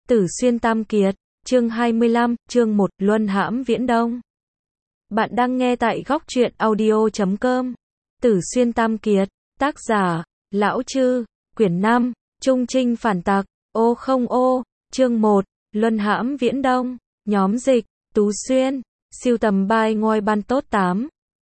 Tử Xuyên Tam Kiệt, chương 25, chương 1, Luân hãm Viễn Đông. Bạn đang nghe tại góc truyện audio.com. Tử Xuyên Tam Kiệt, tác giả, Lão Chư, quyển 5, Trung Trinh phản tặc, ô không ô, chương 1, Luân hãm Viễn Đông, nhóm dịch, Tú Xuyên, siêu tầm bài ngôi ban tốt 8,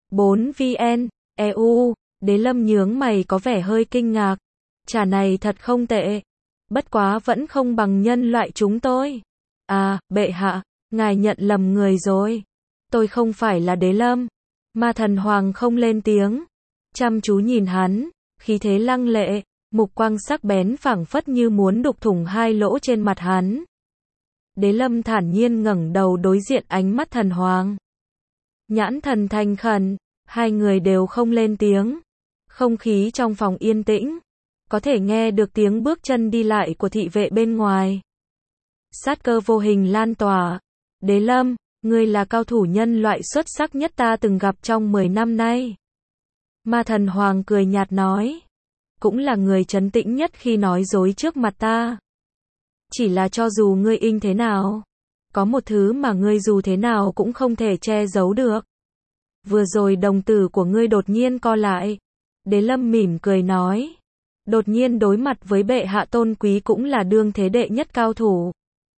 4 VN, EU, Đế Lâm nhướng mày có vẻ hơi kinh ngạc. Trà này thật không tệ. Bất quá vẫn không bằng nhân loại chúng tôi. À, bệ hạ, ngài nhận lầm người rồi. Tôi không phải là Đế Lâm. Ma Thần Hoàng không lên tiếng. Chăm chú nhìn hắn, khí thế lăng lệ, mục quang sắc bén phảng phất như muốn đục thủng hai lỗ trên mặt hắn. Đế Lâm thản nhiên ngẩng đầu đối diện ánh mắt Thần Hoàng. Nhãn thần thành khẩn, hai người đều không lên tiếng. Không khí trong phòng yên tĩnh. Có thể nghe được tiếng bước chân đi lại của thị vệ bên ngoài. Sát cơ vô hình lan tỏa. Đế Lâm, ngươi là cao thủ nhân loại xuất sắc nhất ta từng gặp trong 10 năm nay. Ma Thần Hoàng cười nhạt nói. Cũng là người trấn tĩnh nhất khi nói dối trước mặt ta. Chỉ là cho dù ngươi inh thế nào, có một thứ mà ngươi dù thế nào cũng không thể che giấu được. Vừa rồi đồng tử của ngươi đột nhiên co lại. Đế Lâm mỉm cười nói. Đột nhiên đối mặt với bệ hạ tôn quý cũng là đương thế đệ nhất cao thủ.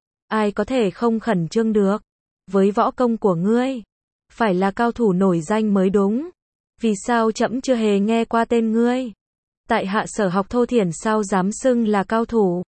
Ai có thể không khẩn trương được. Với võ công của ngươi, phải là cao thủ nổi danh mới đúng. Vì sao trẫm chưa hề nghe qua tên ngươi? Tại hạ sở học thô thiển sao dám xưng là cao thủ?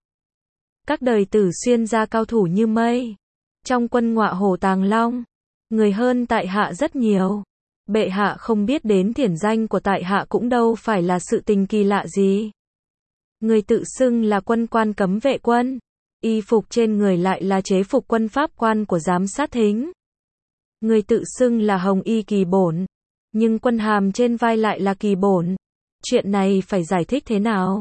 Các đời Tử Xuyên ra cao thủ như mây. Trong quân Ngọa Hổ Tàng Long, người hơn tại hạ rất nhiều. Bệ hạ không biết đến thiển danh của tại hạ cũng đâu phải là sự tình kỳ lạ gì. Người tự xưng là quân quan cấm vệ quân. Y phục trên người lại là chế phục quân pháp quan của giám sát thính. Người tự xưng là Hồng Y Kỳ Bổn. Nhưng quân hàm trên vai lại là Kỳ Bổn. Chuyện này phải giải thích thế nào?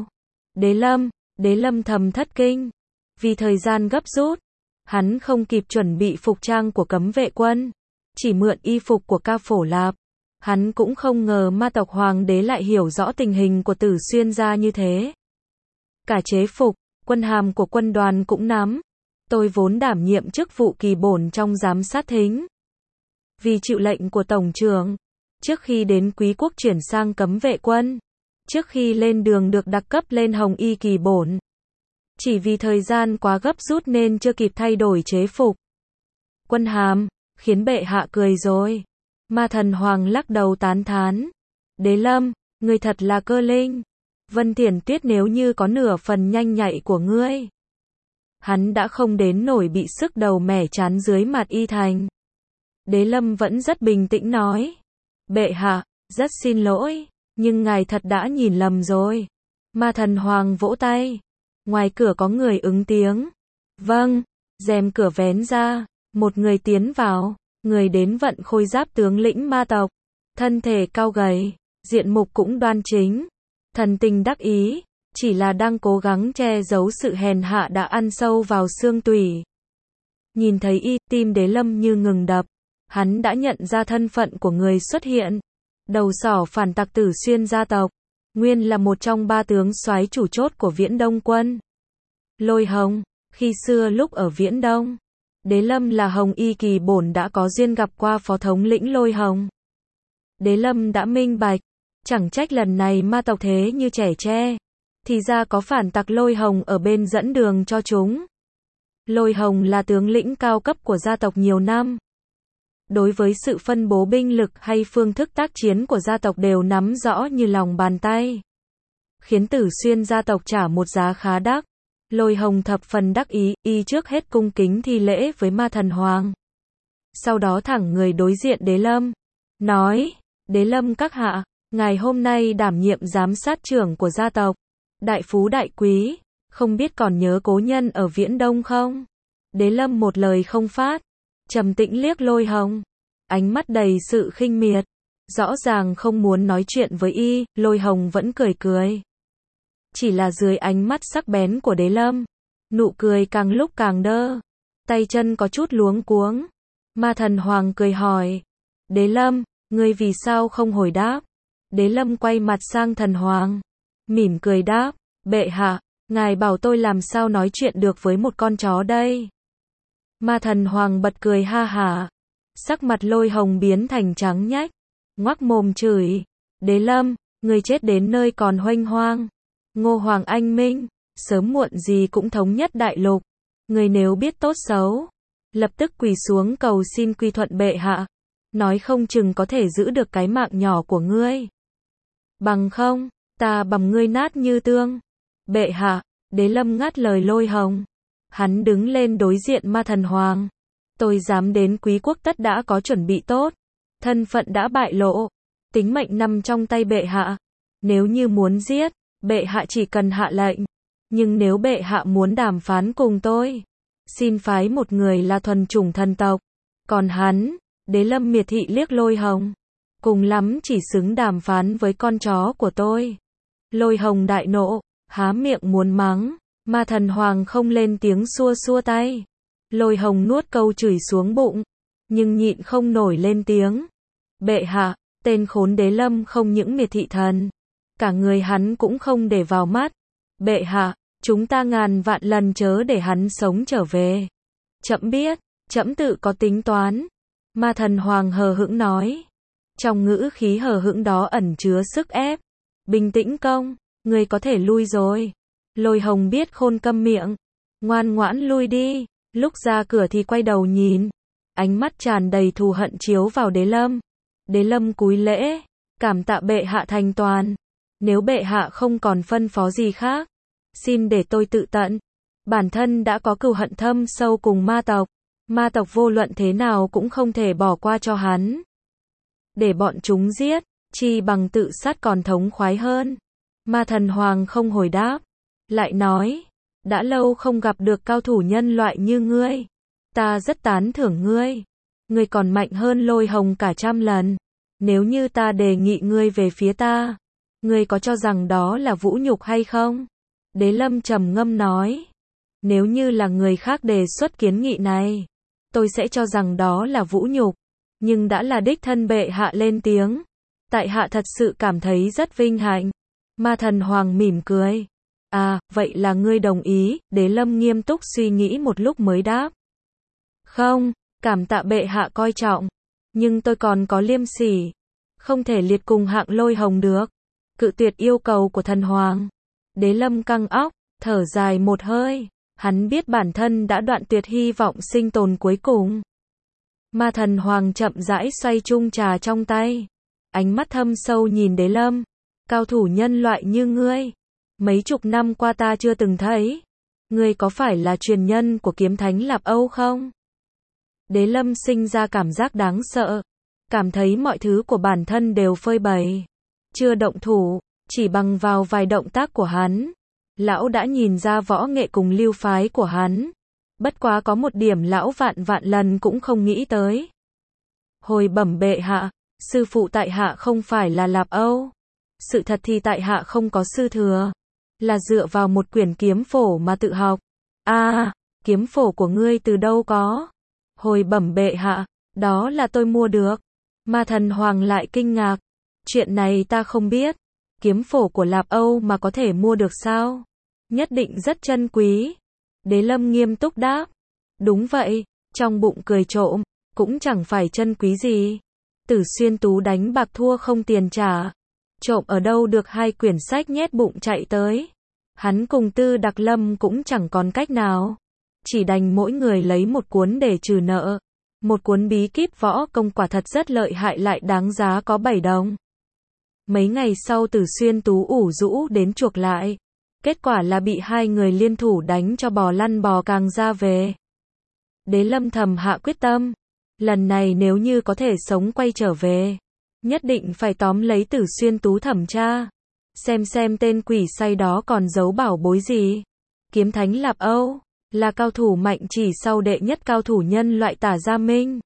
Đế Lâm thầm thất kinh. Vì thời gian gấp rút, hắn không kịp chuẩn bị phục trang của cấm vệ quân. Chỉ mượn y phục của Ca Phổ Lạp. Hắn cũng không ngờ ma tộc hoàng đế lại hiểu rõ tình hình của Tử Xuyên gia như thế. Cả chế phục, quân hàm của quân đoàn cũng nắm. Tôi vốn đảm nhiệm chức vụ Kỳ Bổn trong giám sát thính. Vì chịu lệnh của Tổng trưởng, trước khi đến Quý quốc chuyển sang cấm vệ quân, trước khi lên đường được đặc cấp lên Hồng Y Kỳ Bổn. Chỉ vì thời gian quá gấp rút nên chưa kịp thay đổi chế phục. Quân hàm, khiến bệ hạ cười rồi. Ma Thần Hoàng lắc đầu tán thán. Đế Lâm, ngươi thật là cơ linh. Vân Thiển Tuyết nếu như có nửa phần nhanh nhạy của ngươi, hắn đã không đến nổi bị sức đầu mẻ chán dưới mặt y thành. Đế Lâm vẫn rất bình tĩnh nói. Bệ hạ, rất xin lỗi, nhưng ngài thật đã nhìn lầm rồi. Ma Thần Hoàng vỗ tay. Ngoài cửa có người ứng tiếng. Vâng, rèm cửa vén ra, một người tiến vào, người đến vận khôi giáp tướng lĩnh ma tộc. Thân thể cao gầy, diện mục cũng đoan chính. Thần tình đắc ý, chỉ là đang cố gắng che giấu sự hèn hạ đã ăn sâu vào xương tủy. Nhìn thấy y, tim Đế Lâm như ngừng đập. Hắn đã nhận ra thân phận của người xuất hiện. Đầu sỏ phản tặc Tử Xuyên gia tộc. Nguyên là một trong 3 tướng soái chủ chốt của Viễn Đông quân. Lôi Hồng, khi xưa lúc ở Viễn Đông, Đế Lâm là Hồng Y Kỳ Bổn đã có duyên gặp qua phó thống lĩnh Lôi Hồng. Đế Lâm đã minh bạch. Chẳng trách lần này ma tộc thế như trẻ tre. Thì ra có phản tặc Lôi Hồng ở bên dẫn đường cho chúng. Lôi Hồng là tướng lĩnh cao cấp của gia tộc nhiều năm. Đối với sự phân bố binh lực hay phương thức tác chiến của gia tộc đều nắm rõ như lòng bàn tay. Khiến Tử Xuyên gia tộc trả một giá khá đắt. Lôi Hồng thập phần đắc ý, y trước hết cung kính thi lễ với Ma Thần Hoàng. Sau đó thẳng người đối diện Đế Lâm. Nói, Đế Lâm các hạ. Ngài hôm nay đảm nhiệm giám sát trưởng của gia tộc. Đại phú đại quý, không biết còn nhớ cố nhân ở Viễn Đông không? Đế Lâm một lời không phát. Trầm tĩnh liếc Lôi Hồng. Ánh mắt đầy sự khinh miệt. Rõ ràng không muốn nói chuyện với y, Lôi Hồng vẫn cười cười. Chỉ là dưới ánh mắt sắc bén của Đế Lâm, nụ cười càng lúc càng đơ. Tay chân có chút luống cuống. Ma Thần Hoàng cười hỏi. Đế Lâm, ngươi vì sao không hồi đáp? Đế Lâm quay mặt sang Thần Hoàng. Mỉm cười đáp. Bệ hạ, Ngài bảo tôi làm sao nói chuyện được với một con chó đây? Ma Thần Hoàng bật cười ha hả. Sắc mặt Lôi Hồng biến thành trắng nhách, ngoác mồm chửi. Đế Lâm, người chết đến nơi còn huênh hoang. Ngô Hoàng anh minh, sớm muộn gì cũng thống nhất đại lục. Người nếu biết tốt xấu, lập tức quỳ xuống cầu xin quy thuận bệ hạ. Nói không chừng có thể giữ được cái mạng nhỏ của ngươi. Bằng không, ta bầm ngươi nát như tương. Bệ hạ, Đế Lâm ngắt lời Lôi Hồng. Hắn đứng lên đối diện Ma Thần Hoàng. Tôi dám đến Quý quốc tất đã có chuẩn bị tốt. Thân phận đã bại lộ. Tính mệnh nằm trong tay bệ hạ. Nếu như muốn giết, bệ hạ chỉ cần hạ lệnh. Nhưng nếu bệ hạ muốn đàm phán cùng tôi, xin phái một người là thuần chủng thần tộc. Còn hắn, Đế Lâm miệt thị liếc Lôi Hồng. Cùng lắm chỉ xứng đàm phán với con chó của tôi. Lôi Hồng đại nộ, há miệng muốn mắng. Ma Thần Hoàng không lên tiếng xua xua tay. Lôi Hồng nuốt câu chửi xuống bụng, nhưng nhịn không nổi lên tiếng. Bệ hạ, tên khốn Đế Lâm không những miệt thị thần, cả người hắn cũng không để vào mắt. Bệ hạ, chúng ta ngàn vạn lần chớ để hắn sống trở về. Trẫm biết, trẫm tự có tính toán. Ma Thần Hoàng hờ hững nói. Trong ngữ khí hờ hững đó ẩn chứa sức ép. Bình tĩnh công, người có thể lui rồi. Lôi Hồng biết khôn câm miệng, ngoan ngoãn lui đi. Lúc ra cửa thì quay đầu nhìn, ánh mắt tràn đầy thù hận chiếu vào Đế Lâm. Đế Lâm cúi lễ, cảm tạ bệ hạ thành toàn. Nếu bệ hạ không còn phân phó gì khác, xin để tôi tự tận. Bản thân đã có cừu hận thâm sâu cùng ma tộc vô luận thế nào cũng không thể bỏ qua cho hắn. Để bọn chúng giết, chi bằng tự sát còn thống khoái hơn. Ma Thần Hoàng không hồi đáp, lại nói, đã lâu không gặp được cao thủ nhân loại như ngươi. Ta rất tán thưởng ngươi. Ngươi còn mạnh hơn Lôi Hồng cả 100 lần. Nếu như ta đề nghị ngươi về phía ta, ngươi có cho rằng đó là vũ nhục hay không? Đế Lâm trầm ngâm nói. Nếu như là người khác đề xuất kiến nghị này, tôi sẽ cho rằng đó là vũ nhục. Nhưng đã là đích thân bệ hạ lên tiếng, tại hạ thật sự cảm thấy rất vinh hạnh. Ma Thần Hoàng mỉm cười. À, vậy là ngươi đồng ý? Đế Lâm nghiêm túc suy nghĩ một lúc mới đáp. Không, cảm tạ bệ hạ coi trọng. Nhưng tôi còn có liêm sỉ. Không thể liệt cùng hạng Lôi Hồng được. Cự tuyệt yêu cầu của thần hoàng. Đế Lâm căng óc, thở dài một hơi. Hắn biết bản thân đã đoạn tuyệt hy vọng sinh tồn cuối cùng. Ma Thần Hoàng chậm rãi xoay chung trà trong tay. Ánh mắt thâm sâu nhìn Đế Lâm. Cao thủ nhân loại như ngươi, mấy chục năm qua ta chưa từng thấy. Ngươi có phải là truyền nhân của kiếm thánh Lạp Âu không? Đế Lâm sinh ra cảm giác đáng sợ. Cảm thấy mọi thứ của bản thân đều phơi bày. Chưa động thủ, chỉ bằng vào vài động tác của hắn. Lão đã nhìn ra võ nghệ cùng lưu phái của hắn. Bất quá có một điểm lão vạn lần cũng không nghĩ tới. Hồi bẩm bệ hạ, sư phụ tại hạ không phải là Lạp Âu. Sự thật thì tại hạ không có sư thừa. Là dựa vào một quyển kiếm phổ mà tự học. À, kiếm phổ của ngươi từ đâu có? Hồi bẩm bệ hạ, đó là tôi mua được. Ma Thần Hoàng lại kinh ngạc. Chuyện này ta không biết. Kiếm phổ của Lạp Âu mà có thể mua được sao? Nhất định rất chân quý. Đế Lâm nghiêm túc đáp. Đúng vậy, trong bụng cười trộm, cũng chẳng phải chân quý gì. Tử Xuyên Tú đánh bạc thua không tiền trả. Trộm ở đâu được 2 quyển sách nhét bụng chạy tới. Hắn cùng Tư Đặc Lâm cũng chẳng còn cách nào. Chỉ đành mỗi người lấy một cuốn để trừ nợ. Một cuốn bí kíp võ công quả thật rất lợi hại lại đáng giá có 7 đồng. Mấy ngày sau Tử Xuyên Tú ủ rũ đến chuộc lại. Kết quả là bị 2 người liên thủ đánh cho bò lăn bò càng ra về. Đế Lâm thầm hạ quyết tâm. Lần này nếu như có thể sống quay trở về, nhất định phải tóm lấy Tử Xuyên Tú thẩm tra. Xem tên quỷ say đó còn giấu bảo bối gì. Kiếm thánh Lạp Âu là cao thủ mạnh chỉ sau đệ nhất cao thủ nhân loại Tả Gia Minh.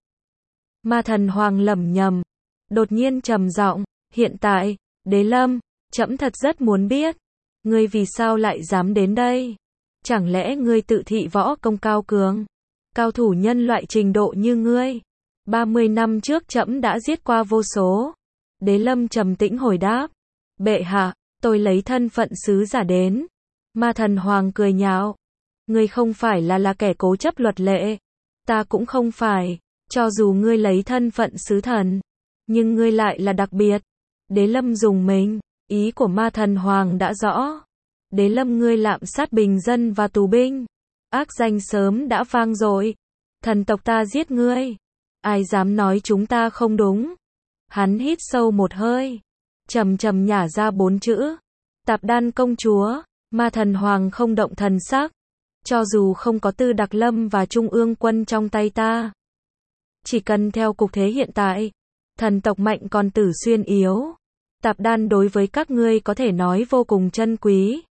Ma Thần Hoàng lẩm nhẩm, đột nhiên trầm giọng, hiện tại, Đế Lâm, trẫm thật rất muốn biết, ngươi vì sao lại dám đến đây? Chẳng lẽ ngươi tự thị võ công cao cường? Cao thủ nhân loại trình độ như ngươi, 30 năm trước trẫm đã giết qua vô số. Đế Lâm trầm tĩnh hồi đáp, bệ hạ, tôi lấy thân phận sứ giả đến. Ma Thần Hoàng cười nhạo. Ngươi không phải là kẻ cố chấp luật lệ. Ta cũng không phải. Cho dù ngươi lấy thân phận sứ thần, nhưng ngươi lại là đặc biệt. Đế Lâm dùng mình. Ý của Ma Thần Hoàng đã rõ. Đế Lâm, ngươi lạm sát bình dân và tù binh. Ác danh sớm đã vang dội. Thần tộc ta giết ngươi. Ai dám nói chúng ta không đúng. Hắn hít sâu một hơi. Trầm trầm nhả ra 4 chữ. Tạp Đan công chúa. Ma Thần Hoàng không động thần sắc. Cho dù không có Tư Đặc Lâm và Trung ương quân trong tay ta. Chỉ cần theo cục thế hiện tại. Thần tộc mạnh còn Tử Xuyên yếu. Tạp Đan đối với các ngươi có thể nói vô cùng chân quý.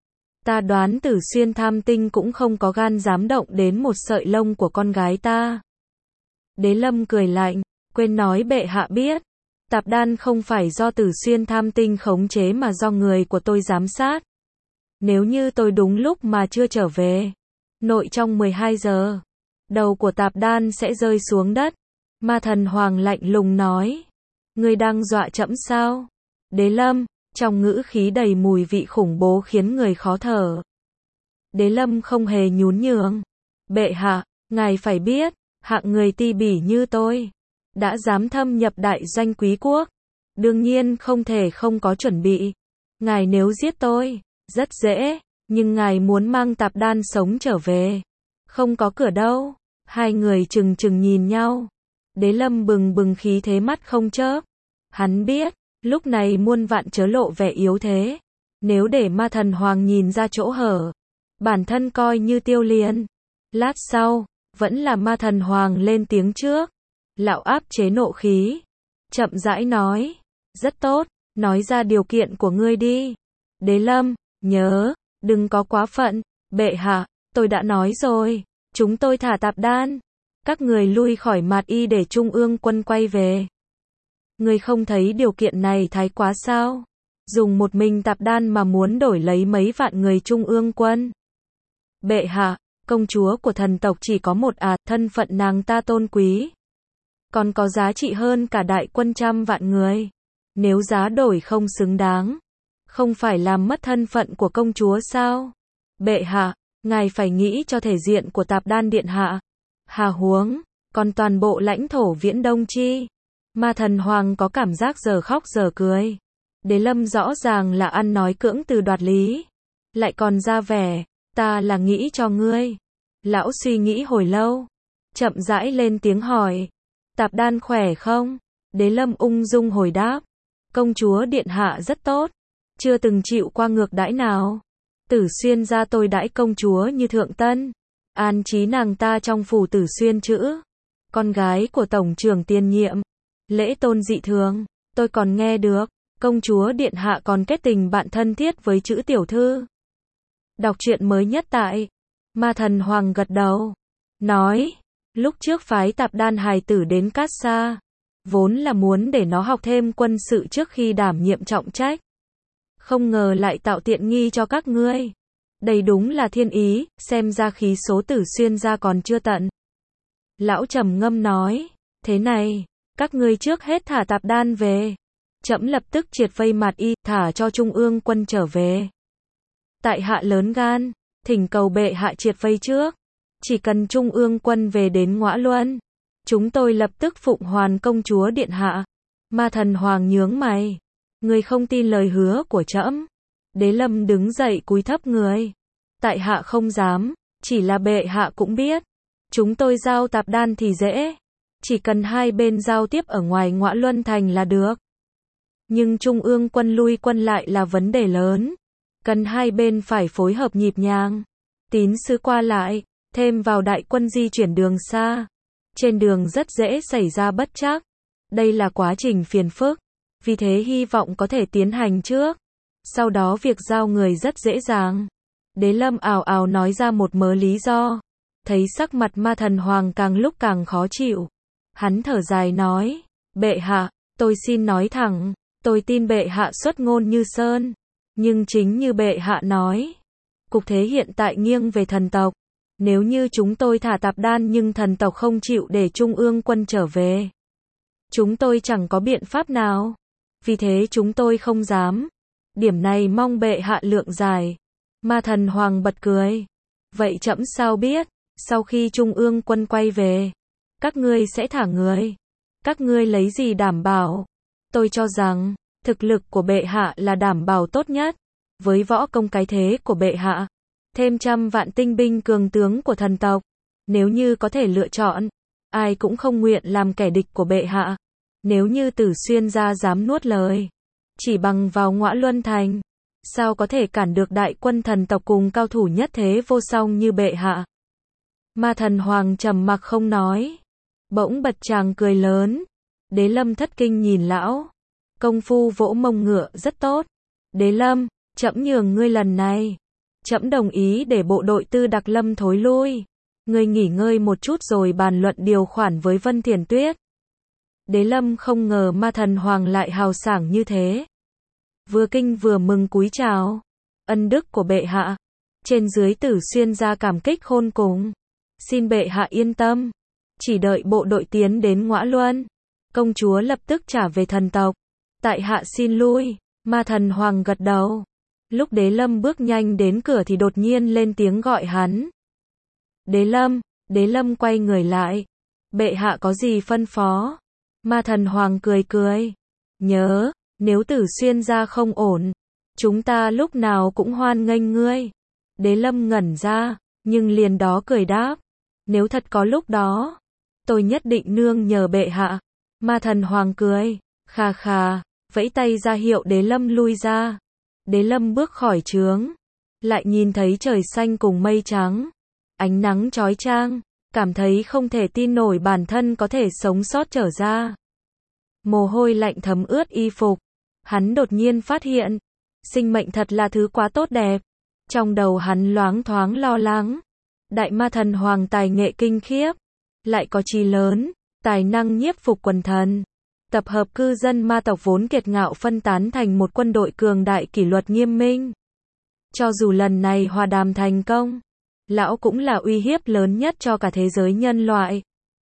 Ta đoán Tử Xuyên Tham Tinh cũng không có gan dám động đến một sợi lông của con gái ta. Đế Lâm cười lạnh, quên nói bệ hạ biết. Tạp Đan không phải do Tử Xuyên Tham Tinh khống chế mà do người của tôi giám sát. Nếu như tôi đúng lúc mà chưa trở về, nội trong 12 giờ, đầu của Tạp Đan sẽ rơi xuống đất. Ma Thần Hoàng lạnh lùng nói. Ngươi đang dọa trẫm sao? Đế Lâm, trong ngữ khí đầy mùi vị khủng bố khiến người khó thở. Đế Lâm không hề nhún nhường. Bệ hạ, ngài phải biết, hạng người ti bỉ như tôi, đã dám thâm nhập đại doanh quý quốc. Đương nhiên không thể không có chuẩn bị. Ngài nếu giết tôi, rất dễ, nhưng ngài muốn mang Tạp Đan sống trở về. Không có cửa đâu. Hai người chừng chừng nhìn nhau. Đế Lâm bừng bừng khí thế mắt không chớp. Hắn biết, lúc này muôn vạn chớ lộ vẻ yếu thế. Nếu để Ma Thần Hoàng nhìn ra chỗ hở, bản thân coi như tiêu liền. Lát sau, vẫn là Ma Thần Hoàng lên tiếng trước. Lão áp chế nộ khí. Chậm rãi nói. Rất tốt, nói ra điều kiện của ngươi đi. Đế Lâm, nhớ, đừng có quá phận. Bệ hạ, tôi đã nói rồi. Chúng tôi thả Tạp Đan. Các người lui khỏi Mạt Y để Trung ương quân quay về. Ngươi không thấy điều kiện này thái quá sao? Dùng một mình Tạp Đan mà muốn đổi lấy mấy vạn người Trung ương quân. Bệ hạ, công chúa của thần tộc chỉ có một thân phận nàng ta tôn quý. Còn có giá trị hơn cả đại quân 100 vạn người. Nếu giá đổi không xứng đáng, không phải làm mất thân phận của công chúa sao? Bệ hạ, ngài phải nghĩ cho thể diện của Tạp Đan điện hạ. Hà huống, còn toàn bộ lãnh thổ Viễn Đông chi? Ma Thần Hoàng có cảm giác giờ khóc giờ cười. Đế Lâm rõ ràng là ăn nói cưỡng từ đoạt lý. Lại còn ra vẻ, ta là nghĩ cho ngươi. Lão suy nghĩ hồi lâu. Chậm rãi lên tiếng hỏi. Tạp Đan khỏe không? Đế Lâm ung dung hồi đáp. Công chúa điện hạ rất tốt. Chưa từng chịu qua ngược đãi nào. Tử Xuyên gia tôi đãi công chúa như thượng tân. An trí nàng ta trong phủ Tử Xuyên chữ. Con gái của tổng trưởng tiền nhiệm. Lễ tôn dị thường. Tôi còn nghe được. Công chúa điện hạ còn kết tình bạn thân thiết với chữ tiểu thư. Đọc truyện mới nhất tại. Ma Thần Hoàng gật đầu. Nói. Lúc trước phái Tạp Đan hài tử đến Cát Sa. Vốn là muốn để nó học thêm quân sự trước khi đảm nhiệm trọng trách. Không ngờ lại tạo tiện nghi cho các ngươi. Đây đúng là thiên ý, xem ra khí số Tử Xuyên gia còn chưa tận. Lão trầm ngâm nói. Thế này, các ngươi trước hết thả Tạp Đan về. Trẫm lập tức triệt vây Mạt Y, thả cho Trung ương quân trở về. Tại hạ lớn gan, thỉnh cầu bệ hạ triệt vây trước. Chỉ cần Trung ương quân về đến Ngõa Luân, chúng tôi lập tức phụng hoàn công chúa điện hạ. Ma Thần Hoàng nhướng mày. Người không tin lời hứa của trẫm. Đế Lâm đứng dậy cúi thấp người. Tại hạ không dám, chỉ là bệ hạ cũng biết. Chúng tôi giao Tạp Đan thì dễ. Chỉ cần hai bên giao tiếp ở ngoài Ngõa Luân thành là được. Nhưng Trung ương quân lui quân lại là vấn đề lớn. Cần hai bên phải phối hợp nhịp nhàng. Tín sứ qua lại, thêm vào đại quân di chuyển đường xa. Trên đường rất dễ xảy ra bất trắc. Đây là quá trình phiền phức. Vì thế hy vọng có thể tiến hành trước. Sau đó việc giao người rất dễ dàng. Đế Lâm ào ào nói ra một mớ lý do. Thấy sắc mặt Ma Thần Hoàng càng lúc càng khó chịu. Hắn thở dài nói. Bệ hạ, tôi xin nói thẳng. Tôi tin bệ hạ xuất ngôn như sơn. Nhưng chính như bệ hạ nói. Cục thế hiện tại nghiêng về thần tộc. Nếu như chúng tôi thả Tạp Đan nhưng thần tộc không chịu để Trung ương quân trở về. Chúng tôi chẳng có biện pháp nào. Vì thế chúng tôi không dám. Điểm này mong bệ hạ lượng giải. Ma Thần Hoàng bật cười. Vậy trẫm sao biết, sau khi Trung ương quân quay về, các ngươi sẽ thả người. Các ngươi lấy gì đảm bảo? Tôi cho rằng, thực lực của bệ hạ là đảm bảo tốt nhất. Với võ công cái thế của bệ hạ, thêm 100 vạn tinh binh cường tướng của thần tộc. Nếu như có thể lựa chọn, ai cũng không nguyện làm kẻ địch của bệ hạ. Nếu như Tử Xuyên gia dám nuốt lời, chỉ bằng vào Ngõa Luân Thành, sao có thể cản được đại quân thần tộc cùng cao thủ nhất thế vô song như bệ hạ? Ma Thần Hoàng trầm mặc không nói. Bỗng bật tràng cười lớn. Đế Lâm thất kinh nhìn lão. Công phu vỗ mông ngựa rất tốt. Đế Lâm, trẫm nhường ngươi lần này. Trẫm đồng ý để bộ đội Tư Đặc Lâm thối lui. Ngươi nghỉ ngơi một chút rồi bàn luận điều khoản với Vân Thiền Tuyết. Đế Lâm không ngờ Ma Thần Hoàng lại hào sảng như thế. Vừa kinh vừa mừng cúi chào. Ân đức của bệ hạ. Trên dưới Tử Xuyên gia cảm kích khôn cùng. Xin bệ hạ yên tâm. Chỉ đợi bộ đội tiến đến Ngõa Luân, công chúa lập tức trả về thần tộc. Tại hạ xin lui. Ma Thần Hoàng gật đầu. Lúc Đế Lâm bước nhanh đến cửa thì đột nhiên lên tiếng gọi hắn. Đế Lâm. Đế Lâm quay người lại. Bệ hạ có gì phân phó? Ma Thần Hoàng cười cười. Nhớ, nếu Tử Xuyên gia không ổn, chúng ta lúc nào cũng hoan nghênh ngươi. Đế Lâm ngẩn ra, nhưng liền đó cười đáp. Nếu thật có lúc đó, tôi nhất định nương nhờ bệ hạ. Ma Thần Hoàng cười, khà khà, vẫy tay ra hiệu Đế Lâm lui ra. Đế Lâm bước khỏi trướng, lại nhìn thấy trời xanh cùng mây trắng, ánh nắng chói chang, cảm thấy không thể tin nổi bản thân có thể sống sót trở ra. Mồ hôi lạnh thấm ướt y phục. Hắn đột nhiên phát hiện, sinh mệnh thật là thứ quá tốt đẹp. Trong đầu hắn loáng thoáng lo lắng. Đại Ma Thần Hoàng tài nghệ kinh khiếp, lại có chí lớn, tài năng nhiếp phục quần thần, tập hợp cư dân ma tộc vốn kiệt ngạo phân tán thành một quân đội cường đại kỷ luật nghiêm minh. Cho dù lần này hòa đàm thành công, lão cũng là uy hiếp lớn nhất cho cả thế giới nhân loại.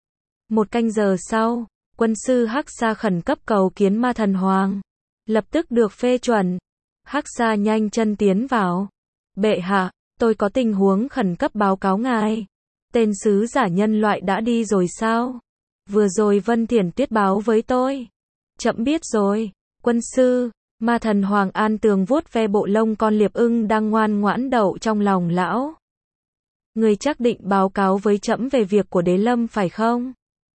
Một canh giờ sau, quân sư Hắc Sa khẩn cấp cầu kiến Ma Thần Hoàng, lập tức được phê chuẩn. Hắc Sa nhanh chân tiến vào. Bệ hạ, tôi có tình huống khẩn cấp báo cáo ngài. Tên sứ giả nhân loại đã đi rồi sao? Vừa rồi Vân Thiền Tuyết báo với tôi. Trẫm biết rồi, quân sư. Ma Thần Hoàng an tường vuốt ve bộ lông con liệp ưng đang ngoan ngoãn đậu trong lòng lão. Người chắc định báo cáo với trẫm về việc của Đế Lâm phải không?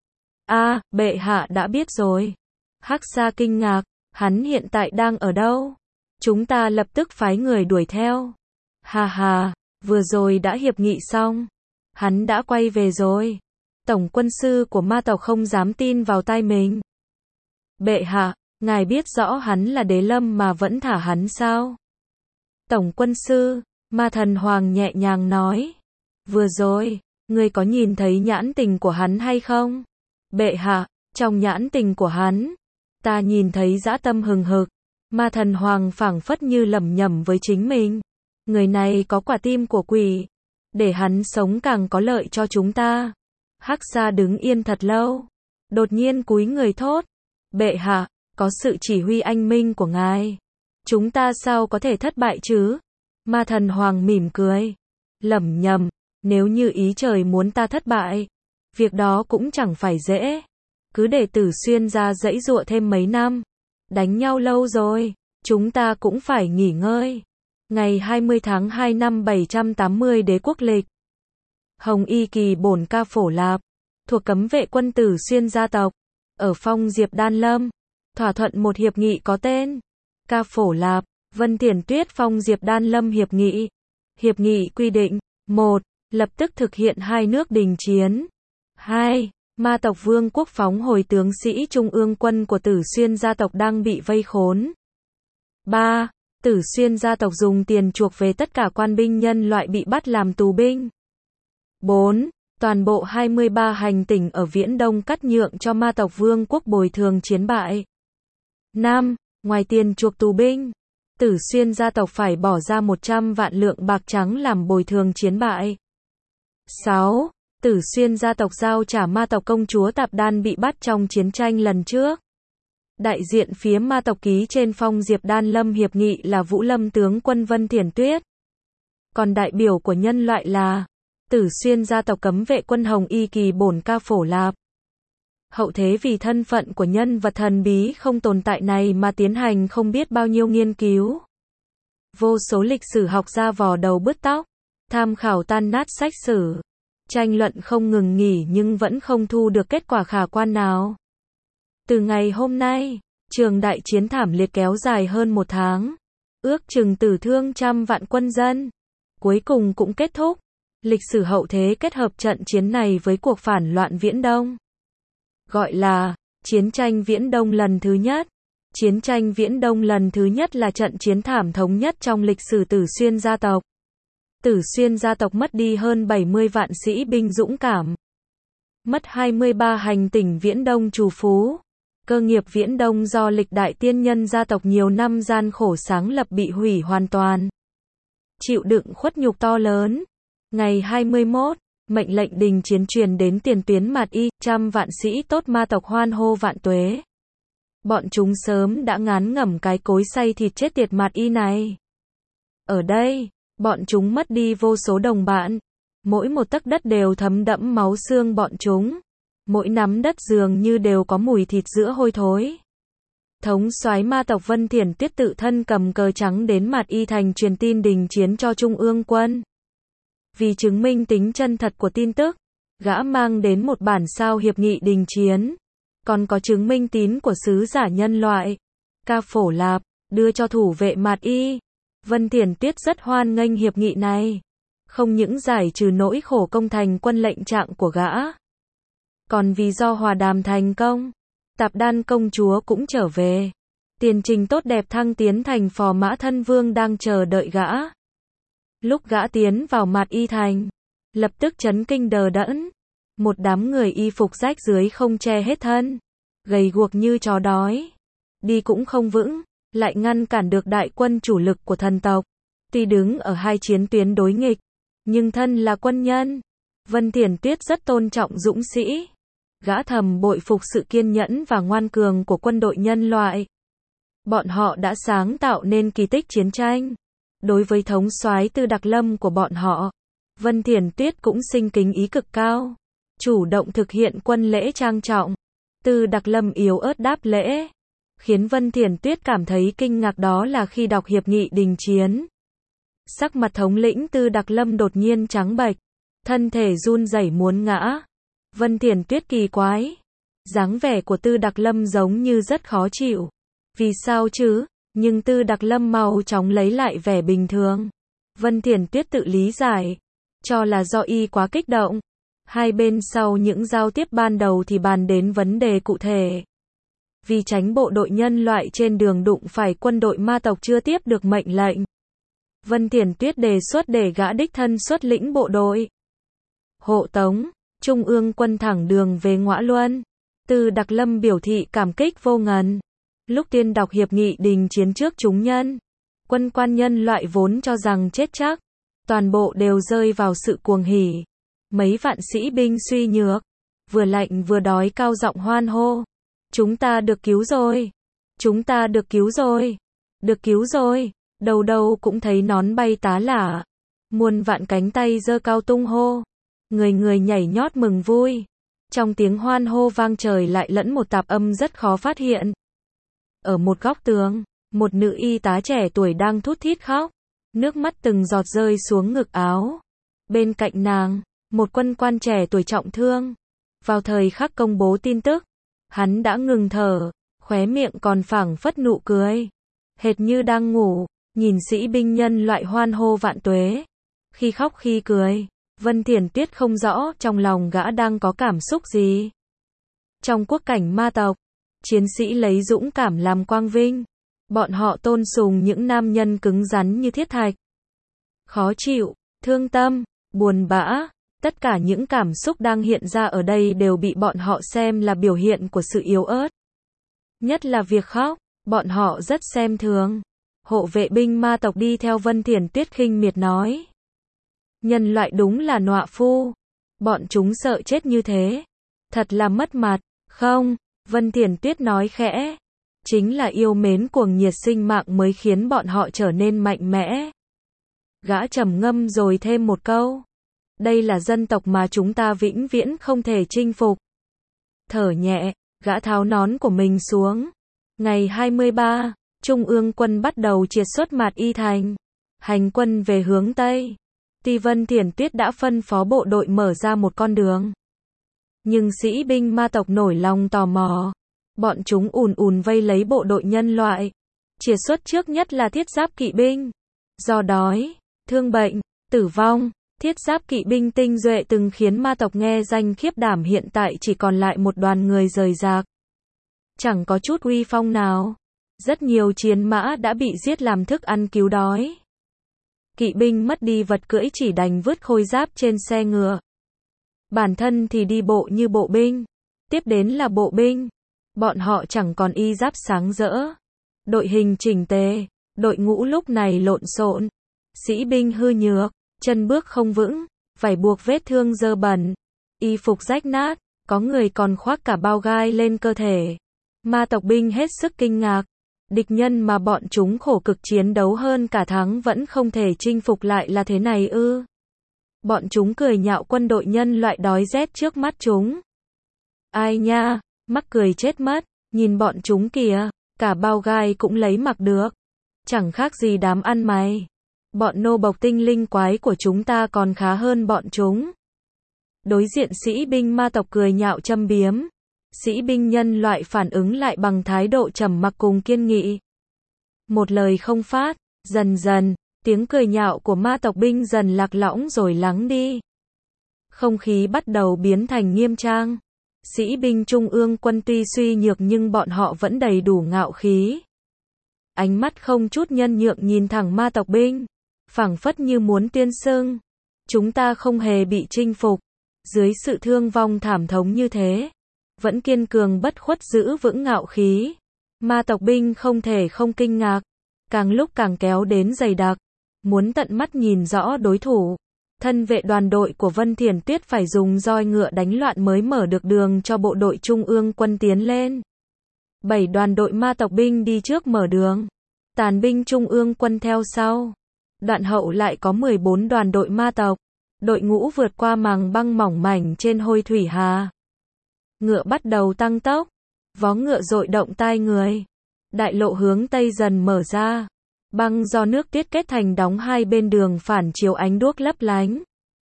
Bệ hạ đã biết rồi. Hắc Sa kinh ngạc, hắn hiện tại đang ở đâu? Chúng ta lập tức phái người đuổi theo. Hà hà, vừa rồi đã hiệp nghị xong. Hắn đã quay về rồi. Tổng quân sư của ma tộc không dám tin vào tai mình. Bệ hạ, ngài biết rõ hắn là Đế Lâm mà vẫn thả hắn sao? Tổng quân sư, Ma Thần Hoàng nhẹ nhàng nói. Vừa rồi, ngươi có nhìn thấy nhãn tình của hắn hay không? Bệ hạ, trong nhãn tình của hắn, ta nhìn thấy dã tâm hừng hực. Ma Thần Hoàng phảng phất như lẩm nhẩm với chính mình. Người này có quả tim của quỷ. Để hắn sống càng có lợi cho chúng ta. Hắc Sa đứng yên thật lâu. Đột nhiên cúi người thốt. Bệ hạ, có sự chỉ huy anh minh của ngài. Chúng ta sao có thể thất bại chứ? Ma Thần Hoàng mỉm cười. Lẩm nhẩm, nếu như ý trời muốn ta thất bại, việc đó cũng chẳng phải dễ. Cứ để Tử Xuyên ra dãy dụa thêm mấy năm. Đánh nhau lâu rồi, chúng ta cũng phải nghỉ ngơi. Ngày 20 tháng 2 năm 780 Đế quốc lịch. Hồng Y Kỳ bổn ca Phổ Lạp, thuộc cấm vệ quân Tử Xuyên gia tộc, ở Phong Diệp Đan Lâm, thỏa thuận một hiệp nghị có tên Ca Phổ Lạp, Vân Thiền Tuyết Phong Diệp Đan Lâm hiệp nghị. Hiệp nghị quy định: 1. Lập tức thực hiện hai nước đình chiến. 2. Ma tộc Vương quốc phóng hồi tướng sĩ Trung ương quân của Tử Xuyên gia tộc đang bị vây khốn. 3. Tử Xuyên gia tộc dùng tiền chuộc về tất cả quan binh nhân loại bị bắt làm tù binh. 4. Toàn bộ 23 hành tỉnh ở Viễn Đông cắt nhượng cho ma tộc Vương quốc bồi thường chiến bại. 5. Ngoài tiền chuộc tù binh, Tử Xuyên gia tộc phải bỏ ra 100 vạn lượng bạc trắng làm bồi thường chiến bại. 6. Tử Xuyên gia tộc giao trả ma tộc công chúa Tạp Đan bị bắt trong chiến tranh lần trước. Đại diện phía ma tộc ký trên Phong Diệp Đan Lâm hiệp nghị là Vũ Lâm tướng quân Vân Thiền Tuyết. Còn đại biểu của nhân loại là Tử Xuyên gia tộc cấm vệ quân Hồng Y Kỳ Bổn Ca Phổ Lạp. Hậu thế vì thân phận của nhân vật thần bí không tồn tại này mà tiến hành không biết bao nhiêu nghiên cứu. Vô số lịch sử học gia vò đầu bứt tóc, tham khảo tan nát sách sử, tranh luận không ngừng nghỉ nhưng vẫn không thu được kết quả khả quan nào. Từ ngày hôm nay, trường đại chiến thảm liệt kéo dài hơn 1 tháng, ước chừng tử thương trăm vạn quân dân, cuối cùng cũng kết thúc. Lịch sử hậu thế kết hợp trận chiến này với cuộc phản loạn Viễn Đông, gọi là chiến tranh Viễn Đông lần thứ nhất. Chiến tranh Viễn Đông lần thứ nhất là trận chiến thảm thống nhất trong lịch sử Tử Xuyên gia tộc. Tử Xuyên gia tộc mất đi hơn 70 vạn sĩ binh dũng cảm, mất 23 hành tỉnh Viễn Đông trù phú. Cơ nghiệp Viễn Đông do lịch đại tiên nhân gia tộc nhiều năm gian khổ sáng lập bị hủy hoàn toàn, chịu đựng khuất nhục to lớn. Ngày 21, mệnh lệnh đình chiến truyền đến tiền tuyến Mạt Y, trăm vạn sĩ tốt ma tộc hoan hô vạn tuế. Bọn chúng sớm đã ngán ngẩm cái cối xay thịt chết tiệt Mạt Y này. Ở đây, bọn chúng mất đi vô số đồng bạn, mỗi một tấc đất đều thấm đẫm máu xương bọn chúng, mỗi nắm đất dường như đều có mùi thịt giữa hôi thối. Thống soái ma tộc Vân Thiển Tuyết tự thân cầm cờ trắng đến Mạt Y thành truyền tin đình chiến cho Trung ương quân. Vì chứng minh tính chân thật của tin tức, gã mang đến một bản sao hiệp nghị đình chiến, còn có chứng minh tín của sứ giả nhân loại, Ca Phổ Lạp, đưa cho thủ vệ Mạt Y. Vân Thiển Tuyết rất hoan nghênh hiệp nghị này, không những giải trừ nỗi khổ công thành quân lệnh trạng của gã, còn vì do hòa đàm thành công, Tạp Đan công chúa cũng trở về, tiền trình tốt đẹp thăng tiến thành phò mã thân vương đang chờ đợi gã. Lúc gã tiến vào Mạt Y thành, lập tức chấn kinh đờ đẫn, một đám người y phục rách rưới không che hết thân, gầy guộc như chó đói, đi cũng không vững, lại ngăn cản được đại quân chủ lực của thần tộc. Tuy đứng ở hai chiến tuyến đối nghịch, nhưng thân là quân nhân, Vân Thiển Tuyết rất tôn trọng dũng sĩ. Gã thầm bội phục sự kiên nhẫn và ngoan cường của quân đội nhân loại. Bọn họ đã sáng tạo nên kỳ tích chiến tranh. Đối với thống soái Tư Đặc Lâm của bọn họ, Vân Thiển Tuyết cũng sinh kính ý cực cao, chủ động thực hiện quân lễ trang trọng. Tư Đặc Lâm yếu ớt đáp lễ, khiến Vân Thiển Tuyết cảm thấy kinh ngạc, đó là khi đọc hiệp nghị đình chiến. Sắc mặt thống lĩnh Tư Đặc Lâm đột nhiên trắng bệch, thân thể run rẩy muốn ngã. Vân Thiển Tuyết kỳ quái, dáng vẻ của Tư Đặc Lâm giống như rất khó chịu. Vì sao chứ? Nhưng Tư Đặc Lâm mau chóng lấy lại vẻ bình thường. Vân Thiển Tuyết tự lý giải, cho là do y quá kích động. Hai bên sau những giao tiếp ban đầu thì bàn đến vấn đề cụ thể. Vì tránh bộ đội nhân loại trên đường đụng phải quân đội ma tộc chưa tiếp được mệnh lệnh, Vân Thiển Tuyết đề xuất để gã đích thân xuất lĩnh bộ đội hộ tống Trung ương quân thẳng đường về Ngõa Luân. Tư Đặc Lâm biểu thị cảm kích vô ngần. Lúc tiên đọc hiệp nghị đình chiến trước chúng nhân, quân quan nhân loại vốn cho rằng chết chắc, toàn bộ đều rơi vào sự cuồng hỉ. Mấy vạn sĩ binh suy nhược, vừa lạnh vừa đói cao giọng hoan hô. Chúng ta được cứu rồi! Chúng ta được cứu rồi! Được cứu rồi! Đầu đầu cũng thấy nón bay tá lả. Muôn vạn cánh tay giơ cao tung hô. Người người nhảy nhót mừng vui. Trong tiếng hoan hô vang trời lại lẫn một tạp âm rất khó phát hiện. Ở một góc tường, một nữ y tá trẻ tuổi đang thút thít khóc, nước mắt từng giọt rơi xuống ngực áo. Bên cạnh nàng, một quân quan trẻ tuổi trọng thương. Vào thời khắc công bố tin tức, hắn đã ngừng thở, khóe miệng còn phảng phất nụ cười, hệt như đang ngủ, nhìn sĩ binh nhân loại hoan hô vạn tuế. Khi khóc khi cười, Vân Thiển Tuyết không rõ trong lòng gã đang có cảm xúc gì. Trong quốc cảnh ma tộc, chiến sĩ lấy dũng cảm làm quang vinh. Bọn họ tôn sùng những nam nhân cứng rắn như thiết thạch. Khó chịu, thương tâm, buồn bã, tất cả những cảm xúc đang hiện ra ở đây đều bị bọn họ xem là biểu hiện của sự yếu ớt. Nhất là việc khóc, bọn họ rất xem thường. Hộ vệ binh ma tộc đi theo Vân Thiển Tuyết khinh miệt nói. Nhân loại đúng là nọa phu. Bọn chúng sợ chết như thế. Thật là mất mặt. Không, Vân Thiển Tuyết nói khẽ. Chính là yêu mến cuồng nhiệt sinh mạng mới khiến bọn họ trở nên mạnh mẽ. Gã trầm ngâm rồi thêm một câu. Đây là dân tộc mà chúng ta vĩnh viễn không thể chinh phục. Thở nhẹ, gã tháo nón của mình xuống. Ngày 23, Trung ương quân bắt đầu triệt xuất Mạt Y Thành. Hành quân về hướng Tây. Ti Vân Thiển Tuyết đã phân phó bộ đội mở ra một con đường. Nhưng sĩ binh ma tộc nổi lòng tò mò. Bọn chúng ùn ùn vây lấy bộ đội nhân loại. Triệt xuất trước nhất là thiết giáp kỵ binh. Do đói, thương bệnh, tử vong, thiết giáp kỵ binh tinh nhuệ từng khiến ma tộc nghe danh khiếp đảm hiện tại chỉ còn lại một đoàn người rời rạc. Chẳng có chút uy phong nào. Rất nhiều chiến mã đã bị giết làm thức ăn cứu đói. Kỵ binh mất đi vật cưỡi chỉ đành vứt khôi giáp trên xe ngựa. Bản thân thì đi bộ như bộ binh. Tiếp đến là bộ binh. Bọn họ chẳng còn y giáp sáng rỡ. Đội hình chỉnh tề. Đội ngũ lúc này lộn xộn. Sĩ binh hư nhược. Chân bước không vững. Vải buộc vết thương dơ bẩn. Y phục rách nát. Có người còn khoác cả bao gai lên cơ thể. Ma tộc binh hết sức kinh ngạc. Địch nhân mà bọn chúng khổ cực chiến đấu hơn cả tháng vẫn không thể chinh phục lại là thế này ư. Bọn chúng cười nhạo quân đội nhân loại đói rét trước mắt chúng. Ai nha, mắc cười chết mất, nhìn bọn chúng kìa, cả bao gai cũng lấy mặc được. Chẳng khác gì đám ăn mày. Bọn nô bộc tinh linh quái của chúng ta còn khá hơn bọn chúng. Đối diện sĩ binh ma tộc cười nhạo châm biếm. Sĩ binh nhân loại phản ứng lại bằng thái độ trầm mặc cùng kiên nghị. Một lời không phát, dần dần, tiếng cười nhạo của ma tộc binh dần lạc lõng rồi lắng đi. Không khí bắt đầu biến thành nghiêm trang. Sĩ binh trung ương quân tuy suy nhược nhưng bọn họ vẫn đầy đủ ngạo khí. Ánh mắt không chút nhân nhượng nhìn thẳng ma tộc binh, phảng phất như muốn tuyên xưng. Chúng ta không hề bị chinh phục. Dưới sự thương vong thảm thống như thế, vẫn kiên cường bất khuất giữ vững ngạo khí. Ma tộc binh không thể không kinh ngạc, càng lúc càng kéo đến dày đặc, muốn tận mắt nhìn rõ đối thủ. Thân vệ đoàn đội của Vân Thiển Tuyết phải dùng roi ngựa đánh loạn mới mở được đường cho bộ đội trung ương quân tiến lên. 7 đoàn đội ma tộc binh đi trước mở đường, tàn binh trung ương quân theo sau. Đoạn hậu lại có 14 đoàn đội ma tộc. Đội ngũ vượt qua màng băng mỏng mảnh trên hôi thủy hà. Ngựa bắt đầu tăng tốc, vó ngựa dội động tai người. Đại lộ hướng Tây dần mở ra. Băng do nước tiết kết thành đóng hai bên đường phản chiếu ánh đuốc lấp lánh.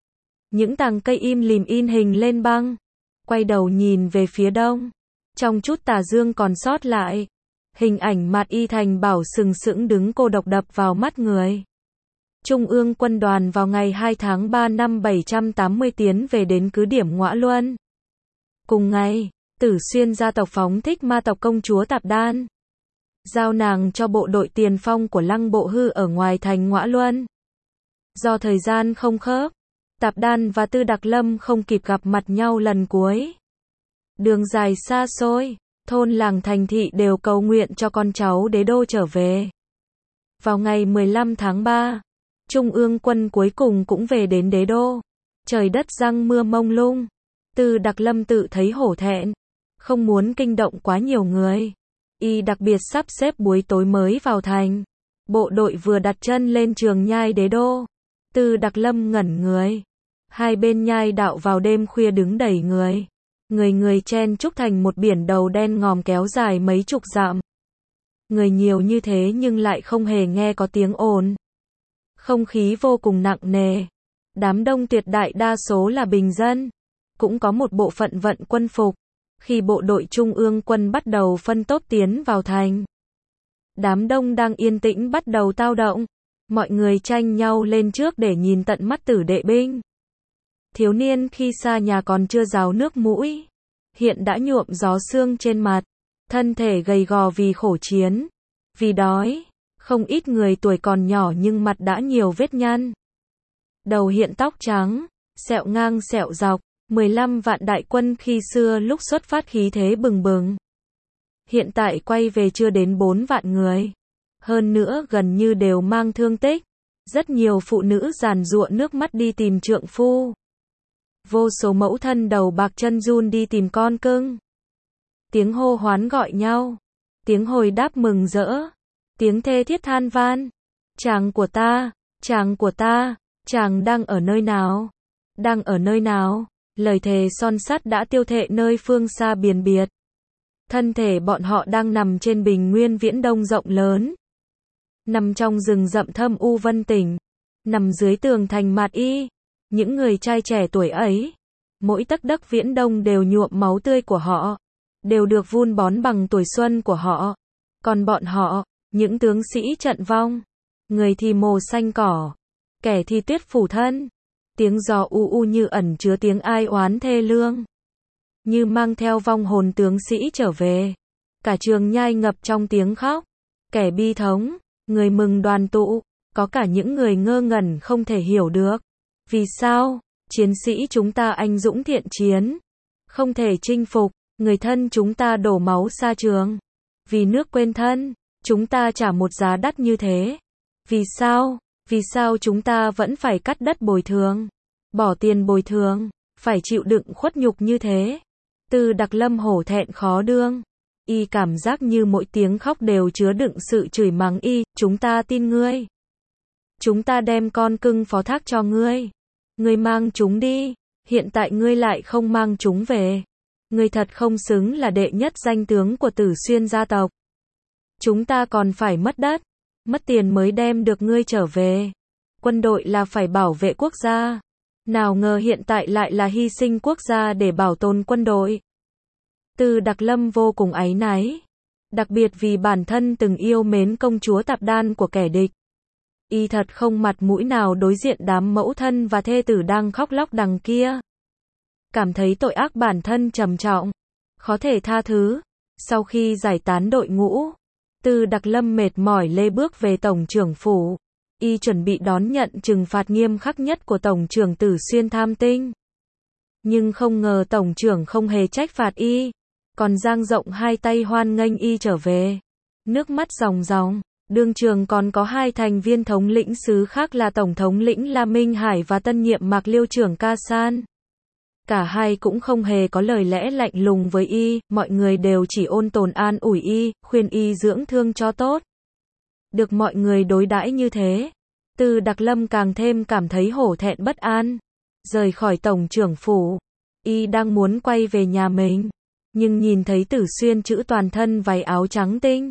Những tàng cây im lìm in hình lên băng. Quay đầu nhìn về phía đông. Trong chút tà dương còn sót lại. Hình ảnh Mạt Y Thành bảo sừng sững đứng cô độc đập vào mắt người. Trung ương quân đoàn vào ngày 2 tháng 3 năm 780 tiến về đến cứ điểm Ngõa Luân. Cùng ngày, Tử Xuyên gia tộc phóng thích ma tộc công chúa Tạp Đan. Giao nàng cho bộ đội tiền phong của Lăng Bộ Hư ở ngoài thành Ngõa Luân. Do thời gian không khớp, Tạp Đan và Tư Đặc Lâm không kịp gặp mặt nhau lần cuối. Đường dài xa xôi, thôn làng thành thị đều cầu nguyện cho con cháu đế đô trở về. Vào ngày 15 tháng 3, Trung ương quân cuối cùng cũng về đến đế đô. Trời đất giăng mưa mông lung. Tư Đặc Lâm tự thấy hổ thẹn, không muốn kinh động quá nhiều người. Y đặc biệt sắp xếp buổi tối mới vào thành. Bộ đội vừa đặt chân lên trường nhai đế đô. Tư Đặc Lâm ngẩn người. Hai bên nhai đạo vào đêm khuya đứng đầy người. Người chen chúc thành một biển đầu đen ngòm kéo dài mấy chục dặm. Người nhiều như thế nhưng lại không hề nghe có tiếng ồn. Không khí vô cùng nặng nề. Đám đông tuyệt đại đa số là bình dân. Cũng có một bộ phận vận quân phục. Khi bộ đội trung ương quân bắt đầu phân tốp tiến vào thành, đám đông đang yên tĩnh bắt đầu tao động. Mọi người tranh nhau lên trước để nhìn tận mắt tử đệ binh. Thiếu niên khi xa nhà còn chưa ráo nước mũi, hiện đã nhuộm gió sương trên mặt. Thân thể gầy gò vì khổ chiến, vì đói. Không ít người tuổi còn nhỏ nhưng mặt đã nhiều vết nhăn. Đầu hiện tóc trắng, sẹo ngang sẹo dọc. 15 vạn đại quân khi xưa lúc xuất phát khí thế bừng bừng. Hiện tại quay về chưa đến 4 vạn người. Hơn nữa gần như đều mang thương tích. Rất nhiều phụ nữ giàn giụa nước mắt đi tìm trượng phu. Vô số mẫu thân đầu bạc chân run đi tìm con cưng. Tiếng hô hoán gọi nhau. Tiếng hồi đáp mừng rỡ. Tiếng thê thiết than van. Chàng của ta, Chàng của ta, chàng đang ở nơi nào? Đang ở nơi nào? Lời thề son sắt đã tiêu thệ nơi phương xa biển biệt. Thân thể bọn họ đang nằm trên bình nguyên viễn đông rộng lớn. Nằm trong rừng rậm thâm u vân tỉnh. Nằm dưới tường thành Mạt Y. Những người trai trẻ tuổi ấy, mỗi tấc đất viễn đông đều nhuộm máu tươi của họ. Đều được vun bón bằng tuổi xuân của họ. Còn bọn họ, những tướng sĩ trận vong. Người thì mồ xanh cỏ. Kẻ thì tuyết phủ thân. Tiếng gió u u như ẩn chứa tiếng ai oán thê lương. Như mang theo vong hồn tướng sĩ trở về. Cả trường nhai ngập trong tiếng khóc. Kẻ bi thống, người mừng đoàn tụ. Có cả những người ngơ ngẩn không thể hiểu được. Vì sao, chiến sĩ chúng ta anh dũng thiện chiến. Không thể chinh phục, người thân chúng ta đổ máu xa trường. Vì nước quên thân, chúng ta trả một giá đắt như thế. Vì sao chúng ta vẫn phải cắt đất bồi thường, bỏ tiền bồi thường, phải chịu đựng khuất nhục như thế? Từ Đặc Lâm hổ thẹn khó đương. Y cảm giác như mỗi tiếng khóc đều chứa đựng sự chửi mắng y, chúng ta tin ngươi. Chúng ta đem con cưng phó thác cho ngươi. Ngươi mang chúng đi, hiện tại ngươi lại không mang chúng về. Ngươi thật không xứng là đệ nhất danh tướng của Tử Xuyên gia tộc. Chúng ta còn phải mất đất, mất tiền mới đem được ngươi trở về. Quân đội là phải bảo vệ quốc gia. Nào ngờ hiện tại lại là hy sinh quốc gia để bảo tồn quân đội. Từ Đặc Lâm vô cùng áy náy. Đặc biệt vì bản thân từng yêu mến công chúa Tạp Đan của kẻ địch. Y thật không mặt mũi nào đối diện đám mẫu thân và thê tử đang khóc lóc đằng kia. Cảm thấy tội ác bản thân trầm trọng, khó thể tha thứ. Sau khi giải tán đội ngũ, Từ Đặc Lâm mệt mỏi lê bước về tổng trưởng phủ. Y chuẩn bị đón nhận trừng phạt nghiêm khắc nhất của tổng trưởng Tử Xuyên Tham Tinh. Nhưng không ngờ tổng trưởng không hề trách phạt y, còn dang rộng hai tay hoan nghênh y trở về. Nước mắt ròng ròng. Đương trường còn có hai thành viên thống lĩnh xứ khác là Tổng thống lĩnh La Minh Hải và tân nhiệm Mạc Liêu trưởng Ca San. Cả hai cũng không hề có lời lẽ lạnh lùng với y, mọi người đều chỉ ôn tồn an ủi y, khuyên y dưỡng thương cho tốt. Được mọi người đối đãi như thế, Từ Đặc Lâm càng thêm cảm thấy hổ thẹn bất an. Rời khỏi tổng trưởng phủ, y đang muốn quay về nhà mình, nhưng nhìn thấy Tử Xuyên Chữ toàn thân váy áo trắng tinh,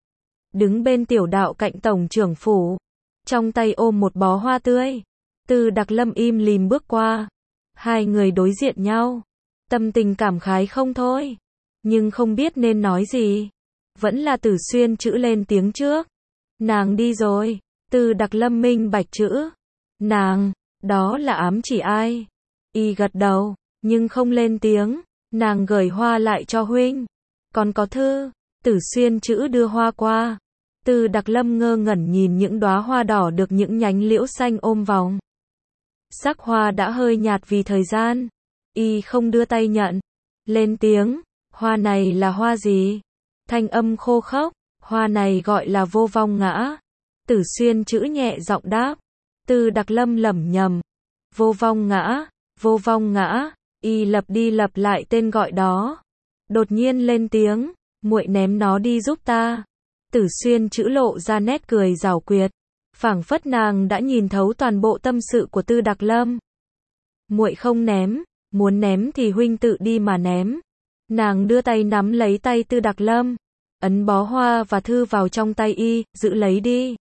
đứng bên tiểu đạo cạnh tổng trưởng phủ, trong tay ôm một bó hoa tươi. Từ Đặc Lâm im lìm bước qua. Hai người đối diện nhau, tâm tình cảm khái không thôi, nhưng không biết nên nói gì. Vẫn là Tử Xuyên Chữ lên tiếng trước. Nàng đi rồi. Từ Đặc Lâm minh bạch chữ. Nàng, đó là ám chỉ ai? Y gật đầu, nhưng không lên tiếng. Nàng gửi hoa lại cho huynh. Còn có thư. Tử Xuyên Chữ đưa hoa qua. Từ Đặc Lâm ngơ ngẩn nhìn những đóa hoa đỏ được những nhánh liễu xanh ôm vòng. Sắc hoa đã hơi nhạt vì thời gian. Y không đưa tay nhận. Lên tiếng, hoa này là hoa gì? Thanh âm khô khốc, hoa này gọi là Vô Vong Ngã. Tử Xuyên Chữ nhẹ giọng đáp. Từ Đặc Lâm lẩm nhẩm. Vô Vong Ngã, Vô Vong Ngã. Y lặp đi lặp lại tên gọi đó. Đột nhiên lên tiếng, muội ném nó đi giúp ta. Tử Xuyên Chữ lộ ra nét cười giảo quyệt, phảng phất nàng đã nhìn thấu toàn bộ tâm sự của Từ Đặc Lâm. Muội không ném, muốn ném thì huynh tự đi mà ném. Nàng đưa tay nắm lấy tay Từ Đặc Lâm, ấn bó hoa và thư vào trong tay y, giữ lấy đi.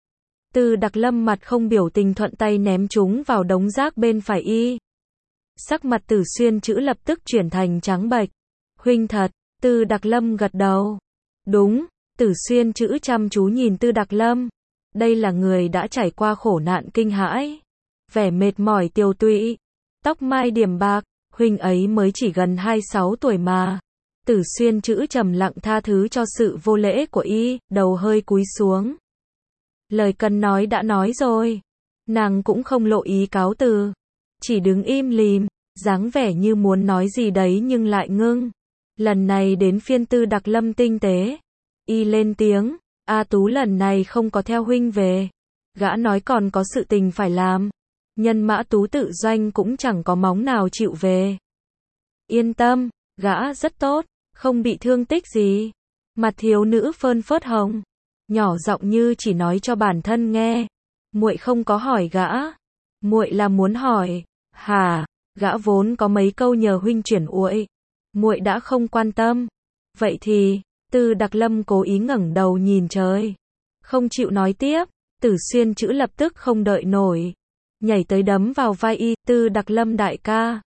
Từ Đặc Lâm mặt không biểu tình thuận tay ném chúng vào đống rác bên phải y. Sắc mặt Tử Xuyên Chữ lập tức chuyển thành trắng bệch. Huynh thật. Từ Đặc Lâm gật đầu. Đúng. Tử Xuyên Chữ chăm chú nhìn Từ Đặc Lâm. Đây là người đã trải qua khổ nạn kinh hãi, vẻ mệt mỏi tiều tụy, tóc mai điểm bạc. Huynh ấy mới chỉ gần 26 tuổi mà. Tử Xuyên Chữ trầm lặng tha thứ cho sự vô lễ của y, đầu hơi cúi xuống. Lời cần nói đã nói rồi. Nàng cũng không lộ ý cáo từ, chỉ đứng im lìm, dáng vẻ như muốn nói gì đấy nhưng lại ngưng. Lần này đến phiên Từ Đặc Lâm tinh tế. Y lên tiếng, A Tú lần này không có theo huynh về. Gã nói còn có sự tình phải làm. Nhân mã Tú tự doanh cũng chẳng có móng nào chịu về. Yên tâm, gã rất tốt, không bị thương tích gì. Mặt thiếu nữ phơn phớt hồng, nhỏ giọng như chỉ nói cho bản thân nghe. Muội không có hỏi gã. Muội là muốn hỏi, hả, gã vốn có mấy câu nhờ huynh chuyển uội. Muội đã không quan tâm. Vậy thì, Tư Đặc Lâm cố ý ngẩng đầu nhìn trời. Không chịu nói tiếp, Tử Xuyên chữ lập tức không đợi nổi. Nhảy tới đấm vào vai y, Tư Đặc Lâm đại ca.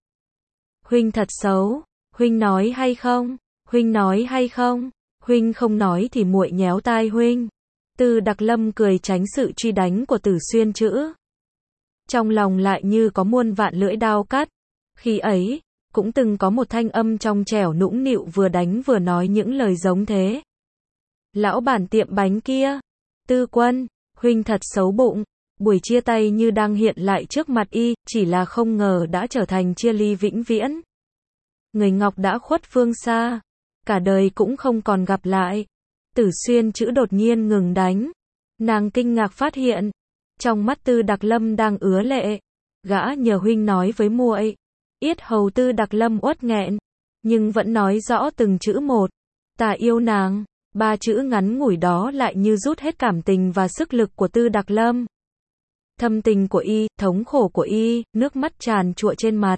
Huynh thật xấu, huynh nói hay không? Huynh nói hay không? Huynh không nói thì muội nhéo tai huynh. Tư Đặc Lâm cười tránh sự truy đánh của Tử Xuyên chữ. Trong lòng lại như có muôn vạn lưỡi dao cắt. Khi ấy, cũng từng có một thanh âm trong trẻo nũng nịu vừa đánh vừa nói những lời giống thế. Lão bản tiệm bánh kia, Tư Quân, huynh thật xấu bụng. Buổi chia tay như đang hiện lại trước mặt y, chỉ là không ngờ đã trở thành chia ly vĩnh viễn. Người ngọc đã khuất phương xa, cả đời cũng không còn gặp lại. Tử Xuyên chữ đột nhiên ngừng đánh. Nàng kinh ngạc phát hiện, trong mắt Tư Đặc Lâm đang ứa lệ. Gã nhờ huynh nói với muội. Yết hầu Tư Đặc Lâm uất nghẹn, nhưng vẫn nói rõ từng chữ một. Ta yêu nàng. Ba chữ ngắn ngủi đó lại như rút hết cảm tình và sức lực của Tư Đặc Lâm. Thâm tình của y, thống khổ của y, nước mắt tràn trụa trên mặt.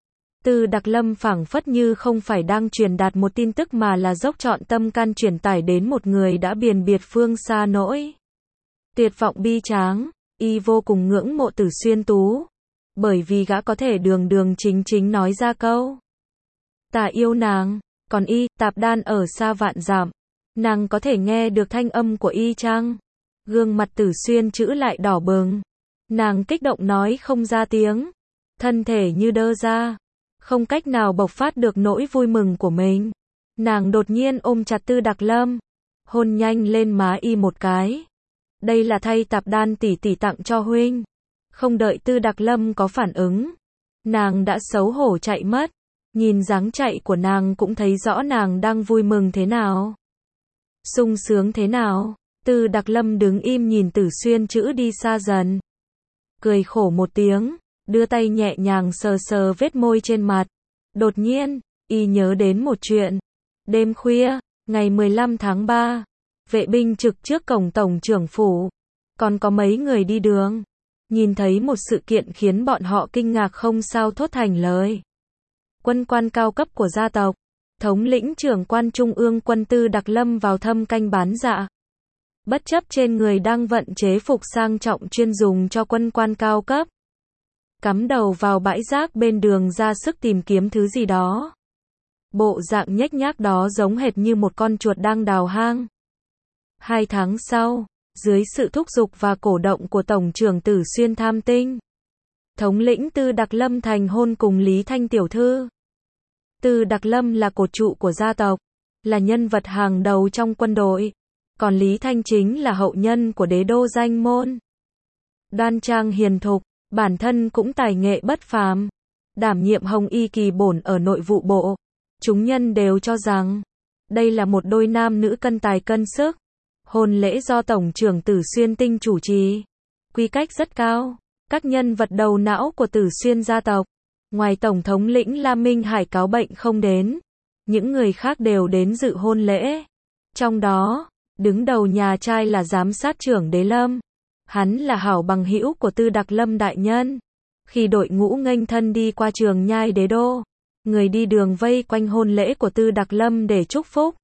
Tư Đặc Lâm phảng phất như không phải đang truyền đạt một tin tức mà là dốc trọn tâm can truyền tải đến một người đã biền biệt phương xa nỗi tuyệt vọng bi tráng. Y vô cùng ngưỡng mộ Tử Xuyên Tú, bởi vì gã có thể đường đường chính chính nói ra câu ta yêu nàng. Còn y, tạp đan ở xa vạn dặm, nàng có thể nghe được thanh âm của y chăng? Gương mặt Tử Xuyên chữ lại đỏ bừng. Nàng kích động nói không ra tiếng, thân thể như đơ ra, không cách nào bộc phát được nỗi vui mừng của mình. Nàng đột nhiên ôm chặt Tư Đặc Lâm, hôn nhanh lên má y một cái. Đây là thay tạp đan tỷ tỷ tặng cho huynh. Không đợi Tư Đặc Lâm có phản ứng, nàng đã xấu hổ chạy mất. Nhìn dáng chạy của nàng cũng thấy rõ nàng đang vui mừng thế nào, sung sướng thế nào. Tư Đặc Lâm đứng im nhìn Tử Xuyên chữ đi xa dần, cười khổ một tiếng, đưa tay nhẹ nhàng sờ sờ vết môi trên mặt. Đột nhiên, y nhớ đến một chuyện. Đêm khuya, ngày 15 tháng 3, vệ binh trực trước cổng tổng trưởng phủ, còn có mấy người đi đường, nhìn thấy một sự kiện khiến bọn họ kinh ngạc không sao thốt thành lời. Quân quan cao cấp của gia tộc, thống lĩnh trưởng quan trung ương quân Tư Đặc Lâm vào thăm canh bán dạ. Bất chấp trên người đang vận chế phục sang trọng chuyên dùng cho quân quan cao cấp, cắm đầu vào bãi rác bên đường ra sức tìm kiếm thứ gì đó. Bộ dạng nhếch nhác đó giống hệt như một con chuột đang đào hang. 2 tháng sau, dưới sự thúc giục và cổ động của Tổng trưởng Tử Xuyên Tham Tinh, thống lĩnh Tư Đặc Lâm thành hôn cùng Lý Thanh tiểu thư. Tư Đặc Lâm là cột trụ của gia tộc, là nhân vật hàng đầu trong quân đội, còn Lý Thanh chính là hậu nhân của đế đô danh môn. Đoan trang hiền thục, bản thân cũng tài nghệ bất phàm, đảm nhiệm Hồng Y kỳ bổn ở nội vụ bộ. Chúng nhân đều cho rằng đây là một đôi nam nữ cân tài cân sức. Hôn lễ do Tổng trưởng Tử Xuyên Tinh chủ trì, quy cách rất cao. Các nhân vật đầu não của Tử Xuyên gia tộc, ngoài Tổng thống lĩnh Lam Minh Hải cáo bệnh không đến, những người khác đều đến dự hôn lễ. Trong đó, đứng đầu nhà trai là giám sát trưởng Đế Lâm. Hắn là hảo bằng hữu của Tư Đặc Lâm đại nhân. Khi đội ngũ nghênh thân đi qua trường nhai đế đô, người đi đường vây quanh hôn lễ của Tư Đặc Lâm để chúc phúc.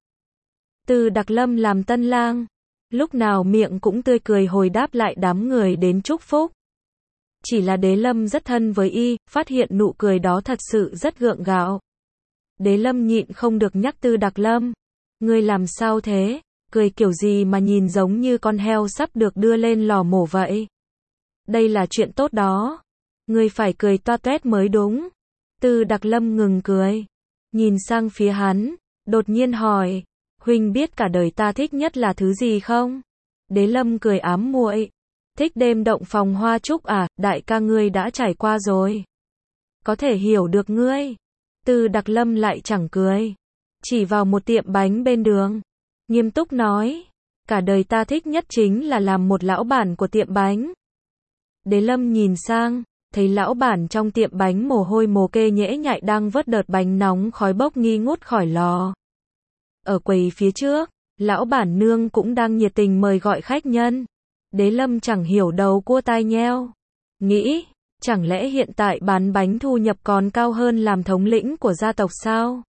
Tư Đặc Lâm làm tân lang, lúc nào miệng cũng tươi cười hồi đáp lại đám người đến chúc phúc. Chỉ là Đế Lâm rất thân với y, phát hiện nụ cười đó thật sự rất gượng gạo. Đế Lâm nhịn không được nhắc Tư Đặc Lâm, ngươi làm sao thế, cười kiểu gì mà nhìn giống như con heo sắp được đưa lên lò mổ vậy. Đây là chuyện tốt đó, ngươi phải cười toa toét mới đúng. Tư Đặc Lâm ngừng cười, nhìn sang phía hắn, đột nhiên hỏi, huynh biết cả đời ta thích nhất là thứ gì không? Đế Lâm cười ám muội, thích đêm động phòng hoa trúc à, đại ca ngươi đã trải qua rồi. Có thể hiểu được ngươi. Tư Đặc Lâm lại chẳng cười, chỉ vào một tiệm bánh bên đường, nghiêm túc nói, cả đời ta thích nhất chính là làm một lão bản của tiệm bánh. Đế Lâm nhìn sang, thấy lão bản trong tiệm bánh mồ hôi mồ kê nhễ nhại đang vớt đợt bánh nóng khói bốc nghi ngút khỏi lò. Ở quầy phía trước, lão bản nương cũng đang nhiệt tình mời gọi khách nhân. Đế Lâm chẳng hiểu đầu cua tai nheo. Nghĩ, chẳng lẽ hiện tại bán bánh thu nhập còn cao hơn làm thống lĩnh của gia tộc sao?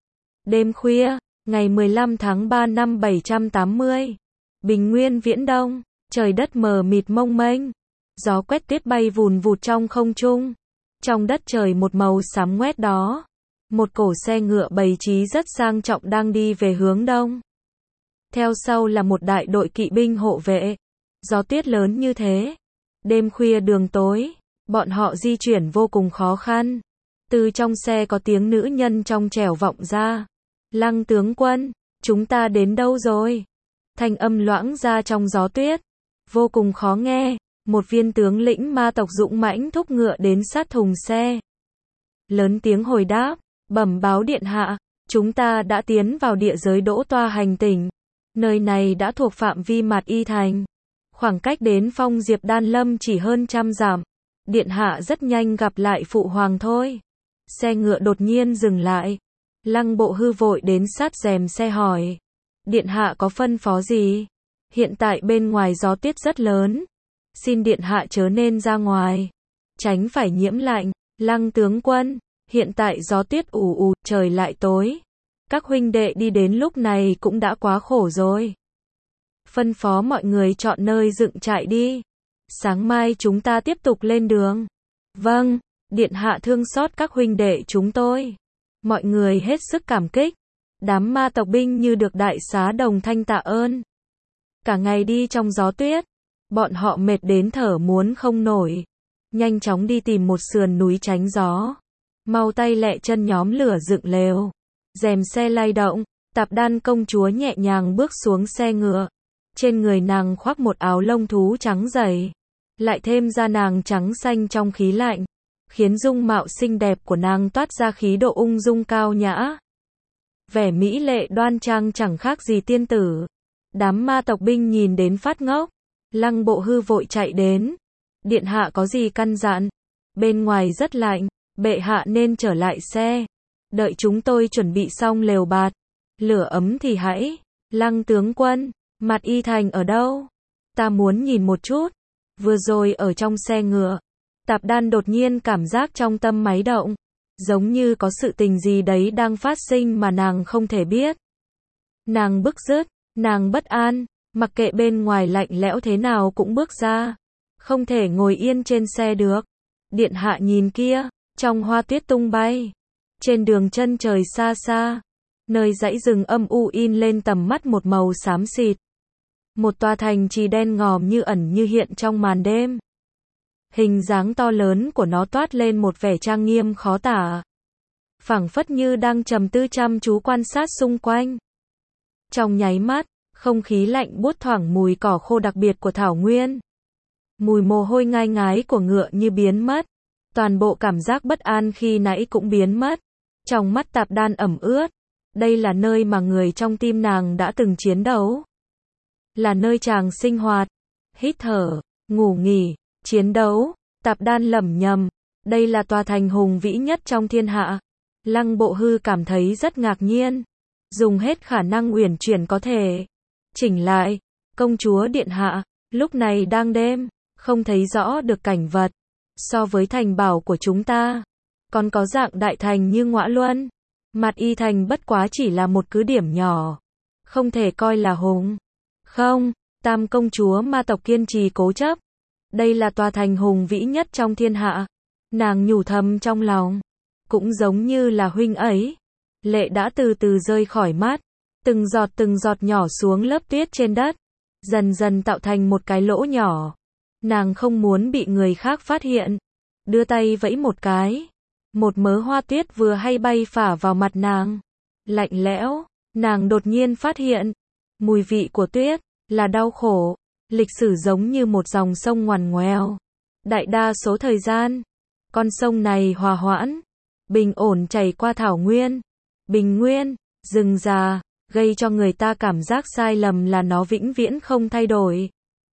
Đêm khuya, ngày 15 tháng 3 năm 780. Bình Nguyên Viễn Đông, trời đất mờ mịt mông mênh. Gió quét tuyết bay vùn vụt trong không trung. Trong đất trời một màu xám ngoét đó. Một cổ xe ngựa bày trí rất sang trọng đang đi về hướng đông. Theo sau là một đại đội kỵ binh hộ vệ. Gió tuyết lớn như thế. Đêm khuya đường tối, bọn họ di chuyển vô cùng khó khăn. Từ trong xe có tiếng nữ nhân trong trẻo vọng ra. Lăng tướng quân, chúng ta đến đâu rồi? Thanh âm loãng ra trong gió tuyết. Vô cùng khó nghe. Một viên tướng lĩnh ma tộc dũng mãnh thúc ngựa đến sát thùng xe. Lớn tiếng hồi đáp, bẩm báo điện hạ, chúng ta đã tiến vào địa giới Đỗ Toa hành tỉnh. Nơi này đã thuộc phạm vi Mạt Y Thành. Khoảng cách đến Phong Diệp Đan Lâm chỉ hơn 100 dặm. Điện hạ rất nhanh gặp lại phụ hoàng thôi. Xe ngựa đột nhiên dừng lại. Lăng Bộ Hư vội đến sát rèm xe hỏi. Điện hạ có phân phó gì? Hiện tại bên ngoài gió tuyết rất lớn. Xin điện hạ chớ nên ra ngoài. Tránh phải nhiễm lạnh. Lăng tướng quân, hiện tại gió tuyết ù ù, trời lại tối. Các huynh đệ đi đến lúc này cũng đã quá khổ rồi. Phân phó mọi người chọn nơi dựng trại đi. Sáng mai chúng ta tiếp tục lên đường. Vâng, điện hạ thương xót các huynh đệ chúng tôi. Mọi người hết sức cảm kích. Đám ma tộc binh như được đại xá đồng thanh tạ ơn. Cả ngày đi trong gió tuyết. Bọn họ mệt đến thở muốn không nổi. Nhanh chóng đi tìm một sườn núi tránh gió. Mau tay lẹ chân nhóm lửa dựng lều. Rèm xe lay động. Tạp Đan công chúa nhẹ nhàng bước xuống xe ngựa. Trên người nàng khoác một áo lông thú trắng dày. Lại thêm da nàng trắng xanh trong khí lạnh. Khiến dung mạo xinh đẹp của nàng toát ra khí độ ung dung cao nhã. Vẻ mỹ lệ đoan trang chẳng khác gì tiên tử. Đám ma tộc binh nhìn đến phát ngốc. Lăng Bộ Hư vội chạy đến. Điện hạ có gì căn dặn? Bên ngoài rất lạnh, bệ hạ nên trở lại xe. Đợi chúng tôi chuẩn bị xong lều bạt. Lửa ấm thì hãy. Lăng tướng quân, Mạt Y Thành ở đâu? Ta muốn nhìn một chút. Vừa rồi ở trong xe ngựa. Tạp Đan đột nhiên cảm giác trong tâm máy động. Giống như có sự tình gì đấy đang phát sinh mà nàng không thể biết. Nàng bứt rứt, nàng bất an. Mặc kệ bên ngoài lạnh lẽo thế nào cũng bước ra. Không thể ngồi yên trên xe được. Điện hạ nhìn kia, trong hoa tuyết tung bay. Trên đường chân trời xa xa. Nơi dãy rừng âm u in lên tầm mắt một màu xám xịt. Một tòa thành trì đen ngòm như ẩn như hiện trong màn đêm. Hình dáng to lớn của nó toát lên một vẻ trang nghiêm khó tả. Phảng phất như đang trầm tư chăm chú quan sát xung quanh. Trong nháy mắt, không khí lạnh buốt thoảng mùi cỏ khô đặc biệt của thảo nguyên. Mùi mồ hôi ngai ngái của ngựa như biến mất. Toàn bộ cảm giác bất an khi nãy cũng biến mất. Trong mắt Tạp Đan ẩm ướt. Đây là nơi mà người trong tim nàng đã từng chiến đấu. Là nơi chàng sinh hoạt, hít thở, ngủ nghỉ, chiến đấu. Tạp Đan lẩm nhẩm. Đây là tòa thành hùng vĩ nhất trong thiên hạ. Lăng Bộ Hư cảm thấy rất ngạc nhiên. Dùng hết khả năng uyển chuyển có thể. Chỉnh lại, công chúa điện hạ, lúc này đang đêm, không thấy rõ được cảnh vật. So với thành bảo của chúng ta, còn có dạng đại thành như Ngõa Luân. Mạt Y Thành bất quá chỉ là một cứ điểm nhỏ. Không thể coi là hùng. Không, Tam công chúa ma tộc kiên trì cố chấp. Đây là tòa thành hùng vĩ nhất trong thiên hạ. Nàng nhủ thầm trong lòng. Cũng giống như là huynh ấy. Lệ đã từ từ rơi khỏi mắt. Từng giọt nhỏ xuống lớp tuyết trên đất. Dần dần tạo thành một cái lỗ nhỏ. Nàng không muốn bị người khác phát hiện. Đưa tay vẫy một cái. Một mớ hoa tuyết vừa hay bay phả vào mặt nàng. Lạnh lẽo. Nàng đột nhiên phát hiện. Mùi vị của tuyết là đau khổ. Lịch sử giống như một dòng sông ngoằn ngoèo. Đại đa số thời gian, con sông này hòa hoãn, bình ổn chảy qua thảo nguyên, bình nguyên, rừng già, gây cho người ta cảm giác sai lầm là nó vĩnh viễn không thay đổi.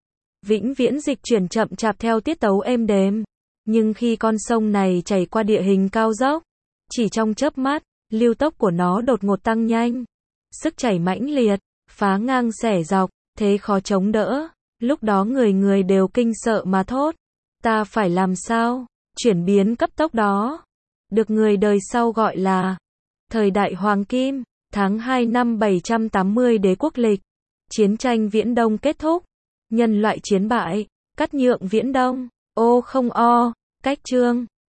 Vĩnh viễn dịch chuyển chậm chạp theo tiết tấu êm đềm. Nhưng khi con sông này chảy qua địa hình cao dốc, chỉ trong chớp mắt, lưu tốc của nó đột ngột tăng nhanh. Sức chảy mãnh liệt, phá ngang xẻ dọc, thế khó chống đỡ. Lúc đó người người đều kinh sợ mà thốt. Ta phải làm sao? Chuyển biến cấp tốc đó được người đời sau gọi là thời đại Hoàng Kim. Tháng 2 năm 780 Đế quốc lịch. Chiến tranh Viễn Đông kết thúc. Nhân loại chiến bại. Cắt nhượng Viễn Đông. Ô không o. Cách chương